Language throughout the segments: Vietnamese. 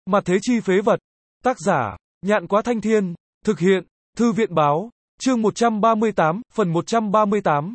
Mặt thế chi phế vật. Tác giả, Nhạn Quá Thanh Thiên. Thực hiện, Thư viện báo. Chương 138, phần 138.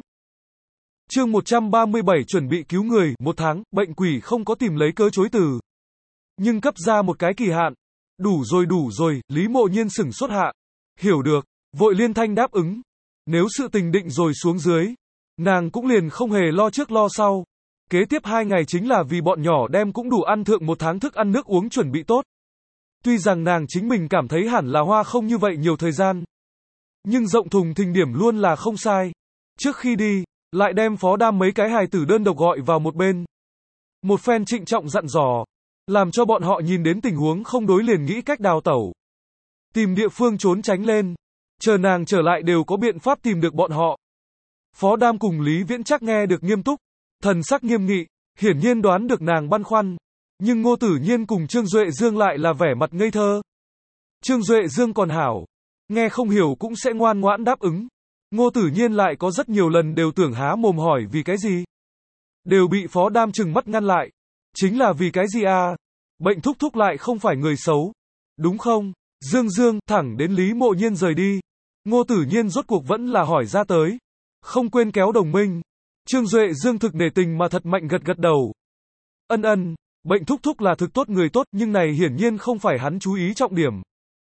Chương 137 chuẩn bị cứu người, 1 tháng, bệnh quỷ không có tìm lấy cớ chối từ. Nhưng cấp ra một cái kỳ hạn. Đủ rồi, Lý Mộ Nhiên sửng sốt hạ. Hiểu được, vội liên thanh đáp ứng. Nếu sự tình định rồi xuống dưới, nàng cũng liền không hề lo trước lo sau. Kế tiếp 2 ngày chính là vì bọn nhỏ đem cũng đủ ăn thượng 1 tháng thức ăn nước uống chuẩn bị tốt. Tuy rằng nàng chính mình cảm thấy hẳn là hoa không như vậy nhiều thời gian. Nhưng rộng thùng thình điểm luôn là không sai. Trước khi đi, lại đem Phó Đam mấy cái hài tử đơn độc gọi vào một bên. Một phen trịnh trọng dặn dò, làm cho bọn họ nhìn đến tình huống không đối liền nghĩ cách đào tẩu. Tìm địa phương trốn tránh lên. Chờ nàng trở lại đều có biện pháp tìm được bọn họ. Phó Đam cùng Lý Viễn Trác nghe được nghiêm túc, thần sắc nghiêm nghị, hiển nhiên đoán được nàng băn khoăn. Nhưng Ngô Tử Nhiên cùng Trương Duệ Dương lại là vẻ mặt ngây thơ. Trương Duệ Dương còn hảo, nghe không hiểu cũng sẽ ngoan ngoãn đáp ứng. Ngô Tử Nhiên lại có rất nhiều lần đều tưởng há mồm hỏi vì cái gì. Đều bị Phó Đam trừng mắt ngăn lại. Chính là vì cái gì à? Bệnh thúc thúc lại không phải người xấu. Đúng không? Dương, thẳng đến Lý Mộ Nhiên rời đi. Ngô Tử Nhiên rốt cuộc vẫn là hỏi ra tới. Không quên kéo đồng minh. Trương Duệ Dương thực nể tình mà thật mạnh gật đầu. Ân, bệnh thúc thúc là thực tốt người tốt nhưng này hiển nhiên không phải hắn chú ý trọng điểm.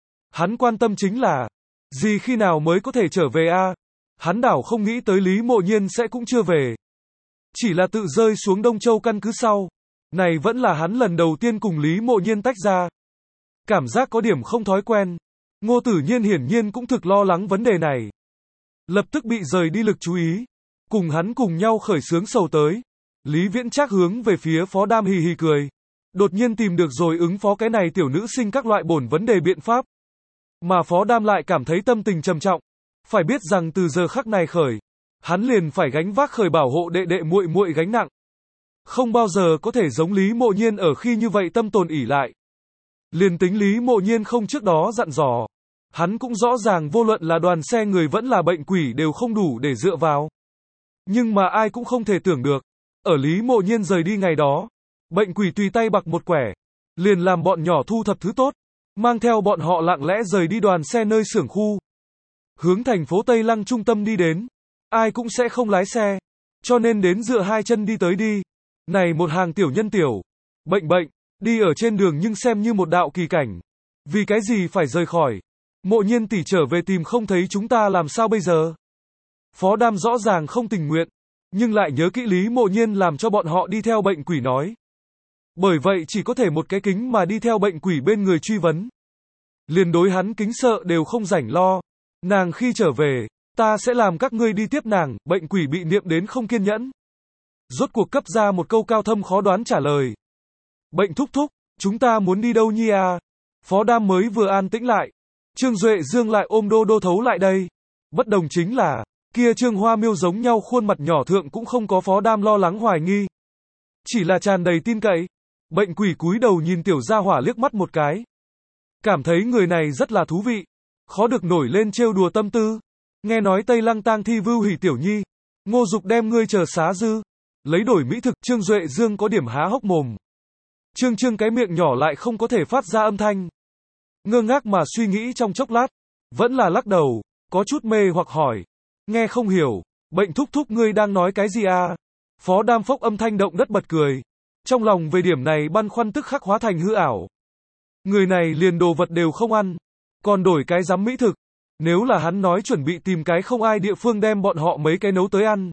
Hắn quan tâm chính là, gì khi nào mới có thể trở về a? Hắn đảo không nghĩ tới Lý Mộ Nhiên sẽ cũng chưa về. Chỉ là tự rơi xuống Đông Châu căn cứ sau. Này vẫn là hắn lần đầu tiên cùng Lý Mộ Nhiên tách ra. Cảm giác có điểm không thói quen. Ngô Tử Nhiên hiển nhiên cũng thực lo lắng vấn đề này. Lập tức bị rời đi lực chú ý. Cùng hắn cùng nhau khởi xướng sầu tới. Lý Viễn Trác hướng về phía Phó Đam hì hì cười. Đột nhiên tìm được rồi ứng phó cái này tiểu nữ sinh các loại bổn vấn đề biện pháp. Mà Phó Đam lại cảm thấy tâm tình trầm trọng. Phải biết rằng từ giờ khắc này khởi, hắn liền phải gánh vác khởi bảo hộ đệ đệ muội muội gánh nặng. Không bao giờ có thể giống Lý Mộ Nhiên ở khi như vậy tâm tồn ỷ lại. Liền tính Lý Mộ Nhiên không trước đó dặn dò, hắn cũng rõ ràng vô luận là đoàn xe người vẫn là bệnh quỷ đều không đủ để dựa vào. Nhưng mà ai cũng không thể tưởng được, ở Lý Mộ Nhiên rời đi ngày đó, bệnh quỷ tùy tay bạc một quẻ, liền làm bọn nhỏ thu thập thứ tốt, mang theo bọn họ lặng lẽ rời đi đoàn xe nơi xưởng khu. Hướng thành phố Tây Lăng trung tâm đi đến, ai cũng sẽ không lái xe, cho nên đến dựa hai chân đi tới đi. Này một hàng tiểu nhân tiểu, bệnh, đi ở trên đường nhưng xem như một đạo kỳ cảnh. Vì cái gì phải rời khỏi? Mộ Nhiên tỷ trở về tìm không thấy chúng ta làm sao bây giờ? Phó Đam rõ ràng không tình nguyện, nhưng lại nhớ kỹ Lý Mộ Nhiên làm cho bọn họ đi theo bệnh quỷ nói. Bởi vậy chỉ có thể một cái kính mà đi theo bệnh quỷ bên người truy vấn. Liền đối hắn kính sợ đều không rảnh lo. Nàng khi trở về, ta sẽ làm các ngươi đi tiếp nàng, bệnh quỷ bị niệm đến không kiên nhẫn. Rốt cuộc cấp ra một câu cao thâm khó đoán trả lời. Bệnh thúc thúc, chúng ta muốn đi đâu nhi à? Phó Đam mới vừa an tĩnh lại. Trương Duệ Dương lại ôm đô thấu lại đây. Bất đồng chính là, kia Trương Hoa Miêu giống nhau khuôn mặt nhỏ thượng cũng không có Phó Đam lo lắng hoài nghi. Chỉ là tràn đầy tin cậy. Bệnh quỷ cúi đầu nhìn tiểu gia hỏa liếc mắt một cái. Cảm thấy người này rất là thú vị. Khó được nổi lên trêu đùa tâm tư. Nghe nói Tây Lăng tang thi vưu hỉ tiểu nhi. Ngô Dục đem ngươi chờ xá dư. Lấy đổi mỹ thực, Trương Duệ Dương có điểm há hốc mồm. Trương cái miệng nhỏ lại không có thể phát ra âm thanh. Ngơ ngác mà suy nghĩ trong chốc lát. Vẫn là lắc đầu, có chút mê hoặc hỏi. Nghe không hiểu, bệnh thúc thúc ngươi đang nói cái gì à? Phó Đam phốc âm thanh động đất bật cười. Trong lòng về điểm này băn khoăn tức khắc hóa thành hư ảo. Người này liền đồ vật đều không ăn. Còn đổi cái giám mỹ thực. Nếu là hắn nói chuẩn bị tìm cái không ai địa phương đem bọn họ mấy cái nấu tới ăn.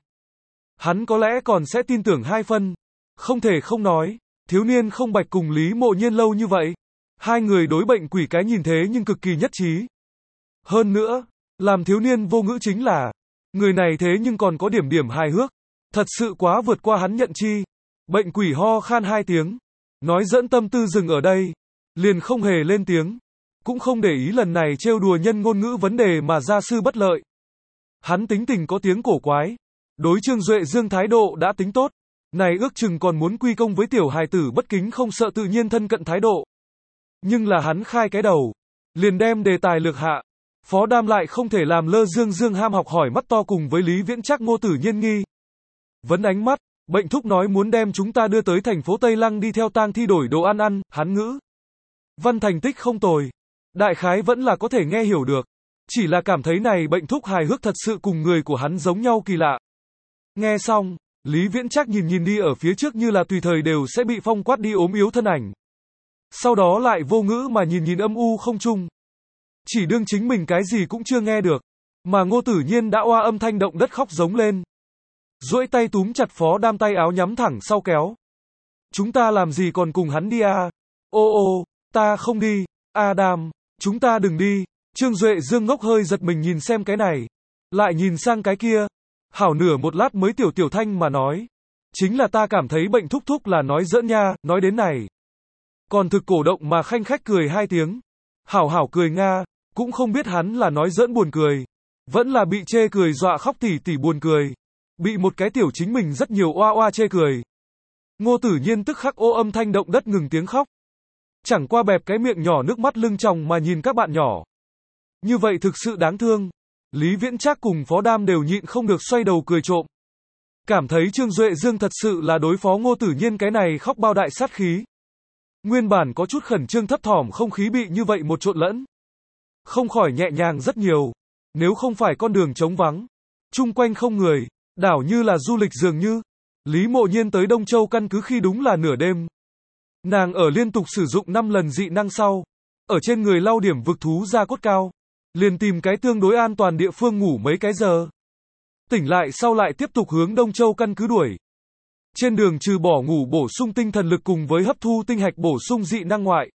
Hắn có lẽ còn sẽ tin tưởng 2 phân. Không thể không nói, thiếu niên không bạch cùng Lý Mộ Nhiên lâu như vậy. 2 người đối bệnh quỷ cái nhìn thế nhưng cực kỳ nhất trí. Hơn nữa, làm thiếu niên vô ngữ chính là, người này thế nhưng còn có điểm hài hước. Thật sự quá vượt qua hắn nhận chi. Bệnh quỷ ho khan 2 tiếng. Nói dẫn tâm tư dừng ở đây. Liền không hề lên tiếng. Cũng không để ý lần này trêu đùa nhân ngôn ngữ vấn đề mà gia sư bất lợi. Hắn tính tình có tiếng cổ quái. Đối Trương Duệ Dương thái độ đã tính tốt. Này ước chừng còn muốn quy công với tiểu hài tử bất kính không sợ tự nhiên thân cận thái độ. Nhưng là hắn khai cái đầu. Liền đem đề tài lược hạ. Phó Đam lại không thể làm lơ Dương ham học hỏi mắt to cùng với Lý Viễn Trác Ngô Tử Nhiên nghi. Vấn ánh mắt, bệnh thúc nói muốn đem chúng ta đưa tới thành phố Tây Lăng đi theo tang thi đổi đồ ăn, hắn ngữ. Văn thành tích không tồi. Đại khái vẫn là có thể nghe hiểu được. Chỉ là cảm thấy này bệnh thúc hài hước thật sự cùng người của hắn giống nhau kỳ lạ. Nghe xong, Lý Viễn Trác nhìn nhìn đi ở phía trước như là tùy thời đều sẽ bị phong quát đi ốm yếu thân ảnh. Sau đó lại vô ngữ mà nhìn nhìn âm u không trung. Chỉ đương chính mình cái gì cũng chưa nghe được. Mà Ngô Tử Nhiên đã oa âm thanh động đất khóc giống lên. Duỗi tay túm chặt Phó Đam tay áo nhắm thẳng sau kéo. Chúng ta làm gì còn cùng hắn đi à? Ô, ta không đi. Đam, chúng ta đừng đi. Trương Duệ Dương ngốc hơi giật mình nhìn xem cái này. Lại nhìn sang cái kia. Hảo nửa một lát mới tiểu thanh mà nói. Chính là ta cảm thấy bệnh thúc thúc là nói giỡn nha, nói đến này. Còn thực cổ động mà khanh khách cười hai tiếng. Hảo cười nga, cũng không biết hắn là nói giỡn buồn cười. Vẫn là bị chê cười dọa khóc tỉ buồn cười. Bị một cái tiểu chính mình rất nhiều oa chê cười. Ngô Tử Nhiên tức khắc ô âm thanh động đất ngừng tiếng khóc. Chẳng qua bẹp cái miệng nhỏ nước mắt lưng tròng mà nhìn các bạn nhỏ. Như vậy thực sự đáng thương. Lý Viễn Trác cùng Phó Đam đều nhịn không được xoay đầu cười trộm. Cảm thấy Trương Duệ Dương thật sự là đối phó Ngô Tử Nhiên cái này khóc bao đại sát khí. Nguyên bản có chút khẩn trương thấp thỏm không khí bị như vậy một trộn lẫn. Không khỏi nhẹ nhàng rất nhiều. Nếu không phải con đường trống vắng, chung quanh không người, đảo như là du lịch dường như. Lý Mộ Nhiên tới Đông Châu căn cứ khi đúng là nửa đêm. Nàng ở liên tục sử dụng 5 lần dị năng sau. Ở trên người lau điểm vực thú ra cốt cao. Liền tìm cái tương đối an toàn địa phương ngủ mấy cái giờ. Tỉnh lại sau lại tiếp tục hướng Đông Châu căn cứ đuổi. Trên đường trừ bỏ ngủ bổ sung tinh thần lực cùng với hấp thu tinh hạch bổ sung dị năng ngoại.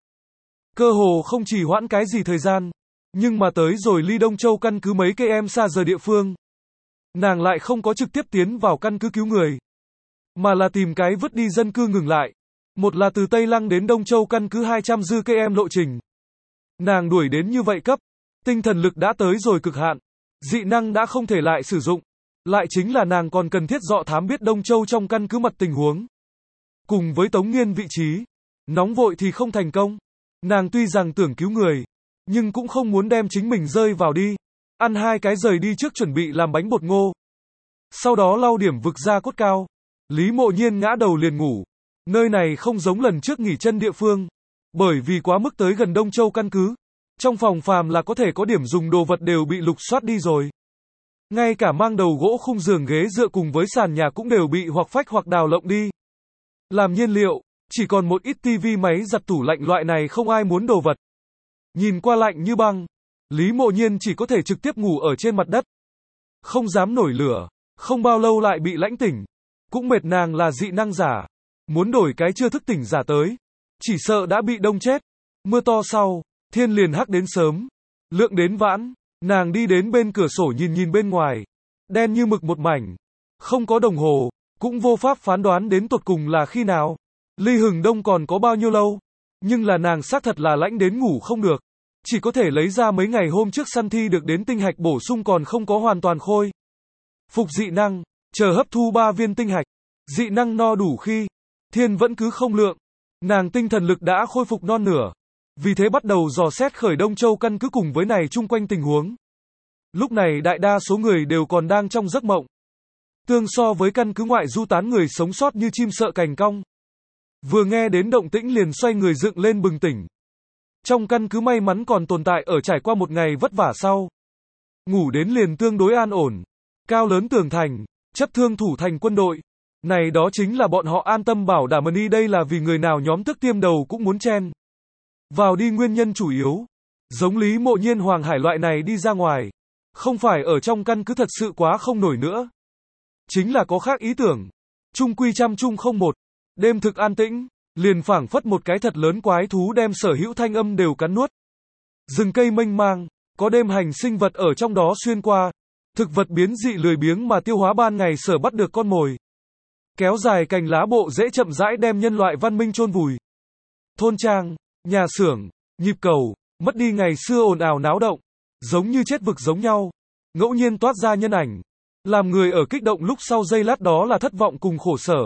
Cơ hồ không chỉ hoãn cái gì thời gian. Nhưng mà tới rồi ly Đông Châu căn cứ mấy cây em xa giờ địa phương. Nàng lại không có trực tiếp tiến vào căn cứ cứu người. Mà là tìm cái vứt đi dân cư ngừng lại. Một là từ Tây Lăng đến Đông Châu căn cứ 200 dư cây em lộ trình. Nàng đuổi đến như vậy cấp. Tinh thần lực đã tới rồi cực hạn. Dị năng đã không thể lại sử dụng. Lại chính là nàng còn cần thiết dọ thám biết Đông Châu trong căn cứ mặt tình huống. Cùng với Tống Nghiên vị trí. Nóng vội thì không thành công. Nàng tuy rằng tưởng cứu người. Nhưng cũng không muốn đem chính mình rơi vào đi. Ăn hai cái rời đi trước chuẩn bị làm bánh bột ngô. Sau đó lau điểm vực ra cốt cao. Lý Mộ Nhiên ngã đầu liền ngủ. Nơi này không giống lần trước nghỉ chân địa phương. Bởi vì quá mức tới gần Đông Châu căn cứ. Trong phòng phàm là có thể có điểm dùng đồ vật đều bị lục soát đi rồi. Ngay cả mang đầu gỗ khung giường ghế dựa cùng với sàn nhà cũng đều bị hoặc phách hoặc đào lộng đi. Làm nhiên liệu, chỉ còn một ít tivi máy giặt tủ lạnh loại này không ai muốn đồ vật. Nhìn qua lạnh như băng, Lý Mộ Nhiên chỉ có thể trực tiếp ngủ ở trên mặt đất. Không dám nổi lửa, không bao lâu lại bị lãnh tỉnh. Cũng mệt nàng là dị năng giả. Muốn đổi cái chưa thức tỉnh giả tới. Chỉ sợ đã bị đông chết. Mưa to sau, thiên liền hắc đến sớm. Lượng đến vãn, nàng đi đến bên cửa sổ nhìn nhìn bên ngoài. Đen như mực một mảnh. Không có đồng hồ, cũng vô pháp phán đoán đến tột cùng là khi nào. Ly hừng đông còn có bao nhiêu lâu. Nhưng là nàng xác thật là lãnh đến ngủ không được. Chỉ có thể lấy ra mấy ngày hôm trước săn thi được đến tinh hạch bổ sung còn không có hoàn toàn khôi. Phục dị năng, chờ hấp thu 3 viên tinh hạch. Dị năng no đủ khi, thiên vẫn cứ không lượng. Nàng tinh thần lực đã khôi phục non nửa. Vì thế bắt đầu dò xét khởi Đông Châu căn cứ cùng với này chung quanh tình huống. Lúc này đại đa số người đều còn đang trong giấc mộng. Tương so với căn cứ ngoại du tán người sống sót như chim sợ cành cong. Vừa nghe đến động tĩnh liền xoay người dựng lên bừng tỉnh. Trong căn cứ may mắn còn tồn tại ở trải qua một ngày vất vả sau. Ngủ đến liền tương đối an ổn. Cao lớn tường thành, chấp thương thủ thành quân đội. Này đó chính là bọn họ an tâm bảo đảm đi đây là vì người nào nhóm tức tiêm đầu cũng muốn chen. Vào đi nguyên nhân chủ yếu. Giống Lý Mộ Nhiên Hoàng Hải loại này đi ra ngoài. Không phải ở trong căn cứ thật sự quá không nổi nữa. Chính là có khác ý tưởng. Trung quy trăm trung không một. Đêm thực an tĩnh. Liền phảng phất một cái thật lớn quái thú đem sở hữu thanh âm đều cắn nuốt. Rừng cây mênh mang, có đêm hành sinh vật ở trong đó xuyên qua. Thực vật biến dị lười biếng mà tiêu hóa ban ngày sở bắt được con mồi. Kéo dài cành lá bộ dễ chậm rãi đem nhân loại văn minh chôn vùi. Thôn trang, nhà xưởng, nhịp cầu, mất đi ngày xưa ồn ào náo động. Giống như chết vực giống nhau. Ngẫu nhiên toát ra nhân ảnh. Làm người ở kích động lúc sau giây lát đó là thất vọng cùng khổ sở.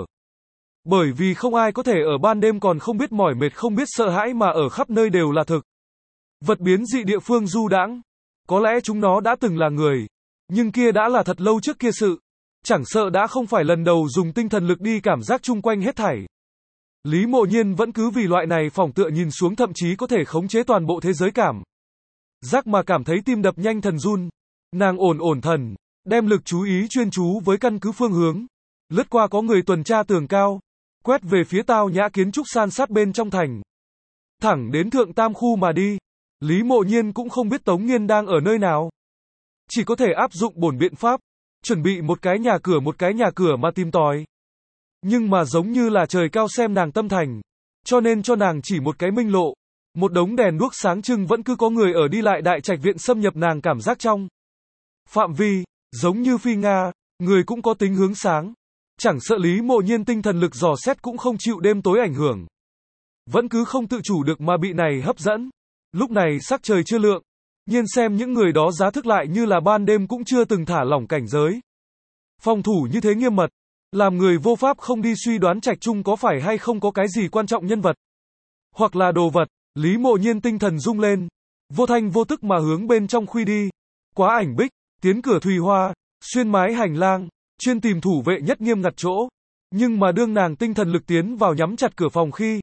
Bởi vì không ai có thể ở ban đêm còn không biết mỏi mệt không biết sợ hãi mà ở khắp nơi đều là thực. Vật biến dị địa phương du đãng. Có lẽ chúng nó đã từng là người. Nhưng kia đã là thật lâu trước kia sự. Chẳng sợ đã không phải lần đầu dùng tinh thần lực đi cảm giác chung quanh hết thảy. Lý Mộ Nhiên vẫn cứ vì loại này phỏng tựa nhìn xuống thậm chí có thể khống chế toàn bộ thế giới cảm giác mà cảm thấy tim đập nhanh thần run. Nàng ổn thần, đem lực chú ý chuyên chú với căn cứ phương hướng. Lướt qua có người tuần tra tường cao, quét về phía tao nhã kiến trúc san sát bên trong thành. Thẳng đến Thượng Tam khu mà đi. Lý Mộ Nhiên cũng không biết Tống Nghiên đang ở nơi nào. Chỉ có thể áp dụng bổn biện pháp, chuẩn bị một cái nhà cửa mà tìm tòi. Nhưng mà giống như là trời cao xem nàng tâm thành, cho nên cho nàng chỉ một cái minh lộ. Một đống đèn đuốc sáng trưng vẫn cứ có người ở đi lại đại trạch viện xâm nhập nàng cảm giác trong phạm vi, giống như phi Nga, người cũng có tính hướng sáng. Chẳng sợ Lý Mộ Nhiên tinh thần lực dò xét cũng không chịu đêm tối ảnh hưởng. Vẫn cứ không tự chủ được mà bị này hấp dẫn. Lúc này sắc trời chưa lượng, nhiên xem những người đó giá thức lại như là ban đêm cũng chưa từng thả lỏng cảnh giới. Phòng thủ như thế nghiêm mật, làm người vô pháp không đi suy đoán trạch trung có phải hay không có cái gì quan trọng nhân vật. Hoặc là đồ vật. Lý Mộ Nhiên tinh thần rung lên, vô thanh vô tức mà hướng bên trong khuy đi. Quá ảnh bích, tiến cửa thùy hoa, xuyên mái hành lang, chuyên tìm thủ vệ nhất nghiêm ngặt chỗ. Nhưng mà đương nàng tinh thần lực tiến vào nhắm chặt cửa phòng khi,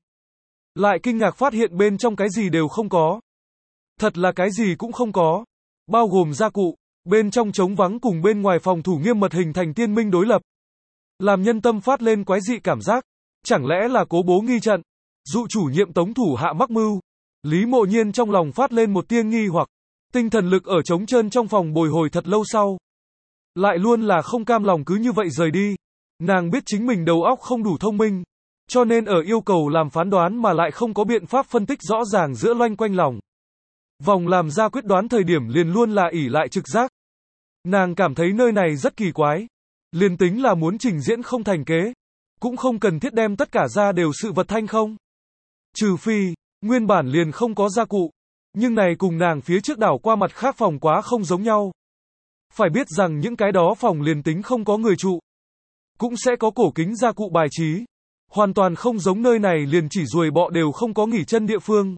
lại kinh ngạc phát hiện bên trong cái gì đều không có. Thật là cái gì cũng không có. Bao gồm gia cụ, bên trong trống vắng cùng bên ngoài phòng thủ nghiêm mật hình thành tiên minh đối lập. Làm nhân tâm phát lên quái dị cảm giác. Chẳng lẽ là cố bố nghi trận? Dụ chủ nhiệm Tống thủ hạ mắc mưu. Lý Mộ Nhiên trong lòng phát lên một tia nghi hoặc. Tinh thần lực ở trống trơn trong phòng bồi hồi thật lâu sau. Lại luôn là không cam lòng cứ như vậy rời đi. Nàng biết chính mình đầu óc không đủ thông minh. Cho nên ở yêu cầu làm phán đoán mà lại không có biện pháp phân tích rõ ràng giữa loanh quanh lòng vòng làm ra quyết đoán thời điểm liền luôn là ỷ lại trực giác. Nàng cảm thấy nơi này rất kỳ quái. Liền tính là muốn trình diễn không thành kế, cũng không cần thiết đem tất cả ra đều sự vật thanh không. Trừ phi, nguyên bản liền không có gia cụ. Nhưng này cùng nàng phía trước đảo qua mặt khác phòng quá không giống nhau. Phải biết rằng những cái đó phòng liền tính không có người trụ, cũng sẽ có cổ kính gia cụ bài trí. Hoàn toàn không giống nơi này liền chỉ ruồi bọ đều không có nghỉ chân địa phương.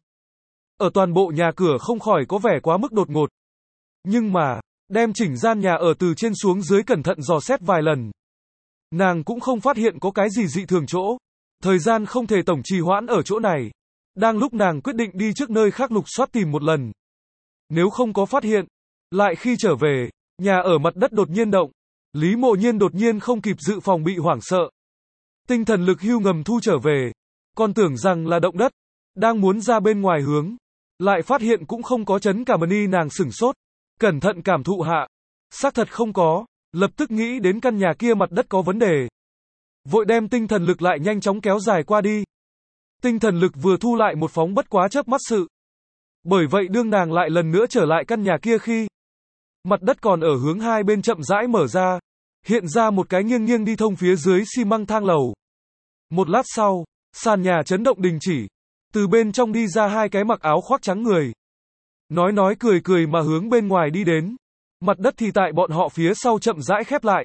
Ở toàn bộ nhà cửa không khỏi có vẻ quá mức đột ngột. Nhưng mà, đem chỉnh gian nhà ở từ trên xuống dưới cẩn thận dò xét vài lần. Nàng cũng không phát hiện có cái gì dị thường chỗ. Thời gian không thể tổng trì hoãn ở chỗ này. Đang lúc nàng quyết định đi trước nơi khác lục soát tìm một lần. Nếu không có phát hiện, lại khi trở về, nhà ở mặt đất đột nhiên động. Lý Mộ Nhiên đột nhiên không kịp dự phòng bị hoảng sợ. Tinh thần lực hưu ngầm thu trở về. Còn tưởng rằng là động đất. Đang muốn ra bên ngoài hướng. Lại phát hiện cũng không có chấn cả mani nàng sửng sốt. Cẩn thận cảm thụ hạ. Xác thật không có. Lập tức nghĩ đến căn nhà kia mặt đất có vấn đề. Vội đem tinh thần lực lại nhanh chóng kéo dài qua đi. Tinh thần lực vừa thu lại một phóng bất quá chớp mắt sự. Bởi vậy đương nàng lại lần nữa trở lại căn nhà kia khi mặt đất còn ở hướng hai bên chậm rãi mở ra. Hiện ra một cái nghiêng nghiêng đi thông phía dưới xi măng thang lầu. Một lát sau, sàn nhà chấn động đình chỉ. Từ bên trong đi ra hai cái mặc áo khoác trắng người. Nói cười mà hướng bên ngoài đi đến. Mặt đất thì tại bọn họ phía sau chậm rãi khép lại.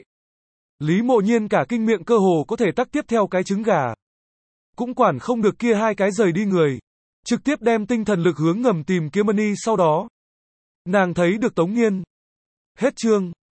Lý Mộ Nhiên cả kinh miệng cơ hồ có thể tắc tiếp theo cái trứng gà. Cũng quản không được kia hai cái rời đi người. Trực tiếp đem tinh thần lực hướng ngầm tìm kiếm mani sau đó. Nàng thấy được Tống Nghiên. Hết chương.